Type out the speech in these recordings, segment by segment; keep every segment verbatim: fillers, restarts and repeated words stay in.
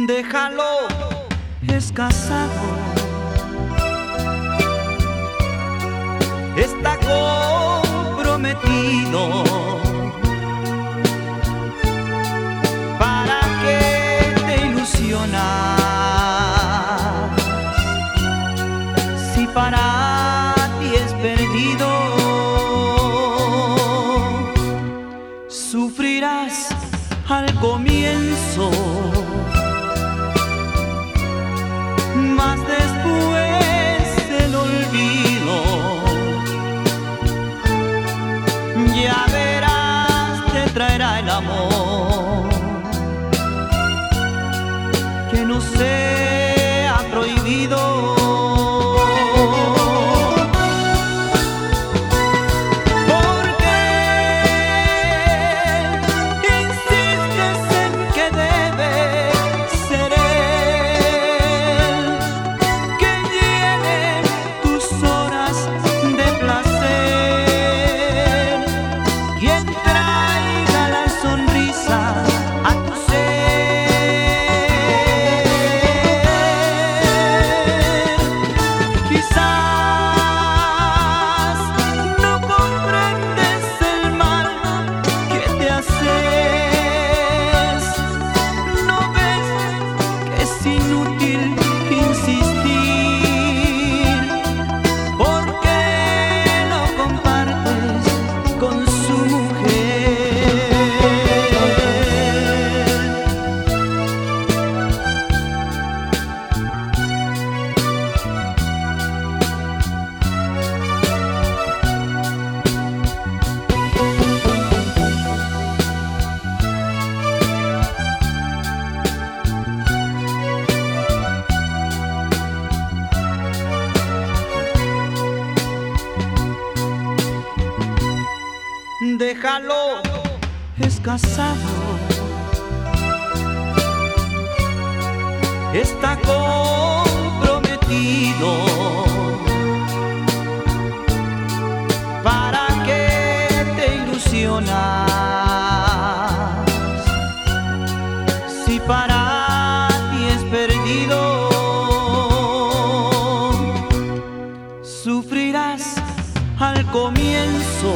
Déjalo, es casado, está comprometido. ¿Para qué te ilusionas si para ti es perdido? Sufrirás al comienzo, mas después el olvido, ya verás, te traerá el amor que no sea prohibido. Déjalo, es casado, está comprometido. ¿Para qué te ilusionas si para ti es perdido? Sufrirás al comienzo,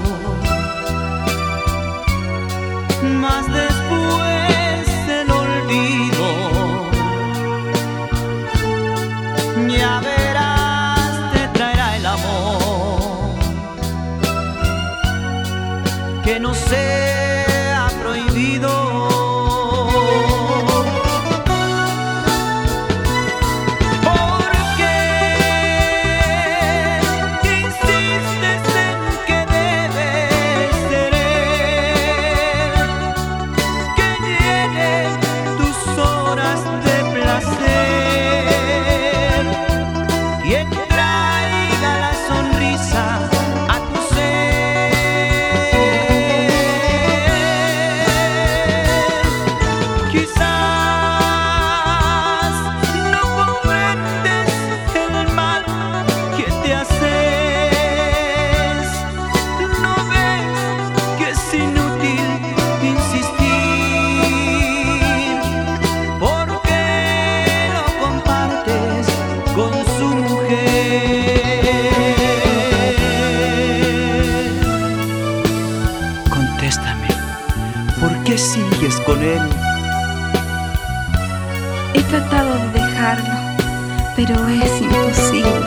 mas después el olvido, ya verás, te traerá el amor que no sea prohibido. Contéstame, ¿por qué sigues con él? He tratado de dejarlo, pero es imposible.